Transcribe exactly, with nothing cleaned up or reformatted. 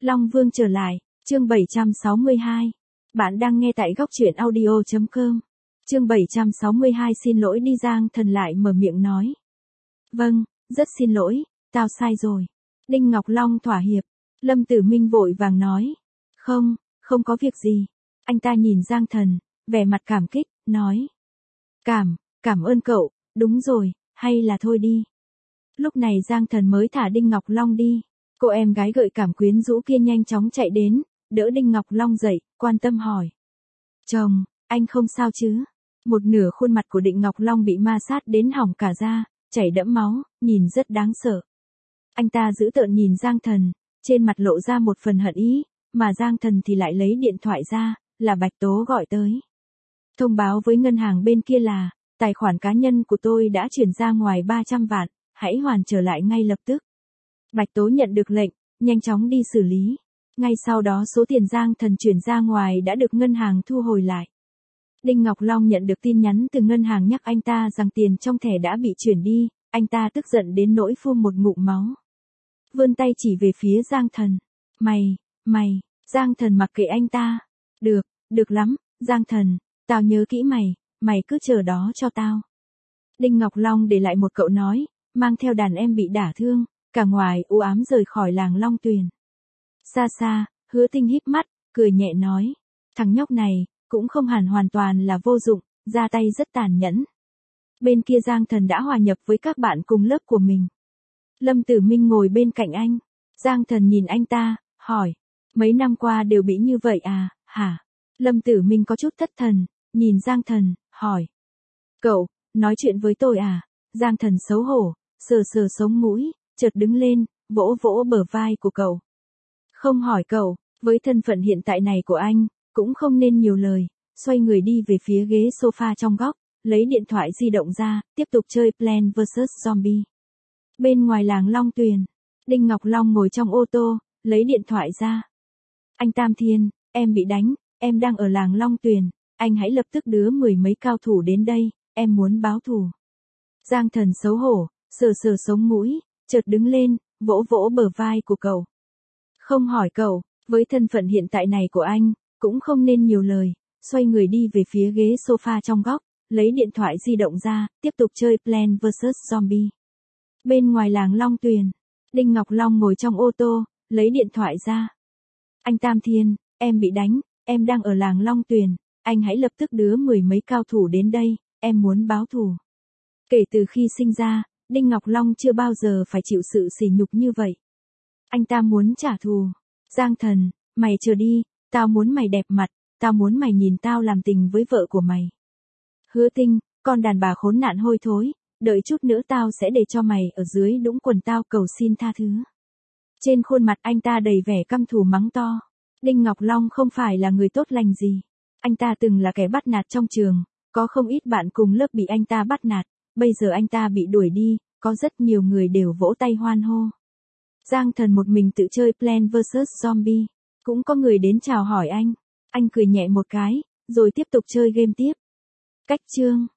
Long Vương trở lại, chương bảy trăm sáu mươi hai. Bạn đang nghe tại góc truyện audio chấm com. Chương bảy trăm sáu mươi hai xin lỗi đi Giang Thần lại mở miệng nói. Vâng, rất xin lỗi, tao sai rồi. Đinh Ngọc Long thỏa hiệp. Lâm Tử Minh vội vàng nói. Không, không có việc gì. Anh ta nhìn Giang Thần, vẻ mặt cảm kích, nói. Cảm, cảm ơn cậu, đúng rồi, hay là thôi đi. Lúc này Giang Thần mới thả Đinh Ngọc Long đi. Cô em gái gợi cảm quyến rũ kia nhanh chóng chạy đến, đỡ Đinh Ngọc Long dậy, quan tâm hỏi. Chồng, anh không sao chứ? Một nửa khuôn mặt của Đinh Ngọc Long bị ma sát đến hỏng cả da, chảy đẫm máu, nhìn rất đáng sợ. Anh ta giữ tợn nhìn Giang Thần, trên mặt lộ ra một phần hận ý, mà Giang Thần thì lại lấy điện thoại ra, là Bạch Tố gọi tới. Thông báo với ngân hàng bên kia là, tài khoản cá nhân của tôi đã chuyển ra ngoài ba trăm vạn, hãy hoàn trở lại ngay lập tức. Bạch Tố nhận được lệnh, nhanh chóng đi xử lý. Ngay sau đó số tiền Giang Thần chuyển ra ngoài đã được ngân hàng thu hồi lại. Đinh Ngọc Long nhận được tin nhắn từ ngân hàng nhắc anh ta rằng tiền trong thẻ đã bị chuyển đi, anh ta tức giận đến nỗi phun một ngụm máu. Vươn tay chỉ về phía Giang Thần. Mày, mày, Giang Thần mặc kệ anh ta. Được, được lắm, Giang Thần, tao nhớ kỹ mày, mày cứ chờ đó cho tao. Đinh Ngọc Long để lại một câu nói, mang theo đàn em bị đả thương, cả ngoài u ám rời khỏi làng Long Tuyền. Xa xa, Hứa Tinh híp mắt, cười nhẹ nói, thằng nhóc này, cũng không hẳn hoàn toàn là vô dụng, ra tay rất tàn nhẫn. Bên kia Giang Thần đã hòa nhập với các bạn cùng lớp của mình. Lâm Tử Minh ngồi bên cạnh anh. Giang Thần nhìn anh ta, hỏi, mấy năm qua đều bị như vậy à, hả? Lâm Tử Minh có chút thất thần, nhìn Giang Thần, hỏi. Cậu, nói chuyện với tôi à? Giang Thần xấu hổ, sờ sờ sống mũi, chợt đứng lên, vỗ vỗ bờ vai của cậu. Không hỏi cậu, với thân phận hiện tại này của anh, cũng không nên nhiều lời, xoay người đi về phía ghế sofa trong góc, lấy điện thoại di động ra, tiếp tục chơi Plants vs Zombie. Bên ngoài làng Long Tuyền, Đinh Ngọc Long ngồi trong ô tô, lấy điện thoại ra. Anh Tam Thiên, em bị đánh, em đang ở làng Long Tuyền, anh hãy lập tức đưa mười mấy cao thủ đến đây, em muốn báo thù. Giang Thần xấu hổ, sờ sờ sống mũi, chợt đứng lên, vỗ vỗ bờ vai của cậu. Không hỏi cậu, với thân phận hiện tại này của anh, cũng không nên nhiều lời, xoay người đi về phía ghế sofa trong góc, lấy điện thoại di động ra, tiếp tục chơi Plants vs Zombie. Bên ngoài làng Long Tuyền, Đinh Ngọc Long ngồi trong ô tô, lấy điện thoại ra. Anh Tam Thiên, em bị đánh, em đang ở làng Long Tuyền, anh hãy lập tức đưa mười mấy cao thủ đến đây, em muốn báo thù. Kể từ khi sinh ra, Đinh Ngọc Long chưa bao giờ phải chịu sự sỉ nhục như vậy. Anh ta muốn trả thù. Giang Thần, mày chờ đi, tao muốn mày đẹp mặt, tao muốn mày nhìn tao làm tình với vợ của mày. Hứa Tinh, con đàn bà khốn nạn hôi thối, đợi chút nữa tao sẽ để cho mày ở dưới đũng quần tao cầu xin tha thứ. Trên khuôn mặt anh ta đầy vẻ căm thù mắng to. Đinh Ngọc Long không phải là người tốt lành gì. Anh ta từng là kẻ bắt nạt trong trường, có không ít bạn cùng lớp bị anh ta bắt nạt, bây giờ anh ta bị đuổi đi, có rất nhiều người đều vỗ tay hoan hô. Giang Thần một mình tự chơi Plants vs Zombie, cũng có người đến chào hỏi anh. Anh cười nhẹ một cái, rồi tiếp tục chơi game tiếp. Cách chương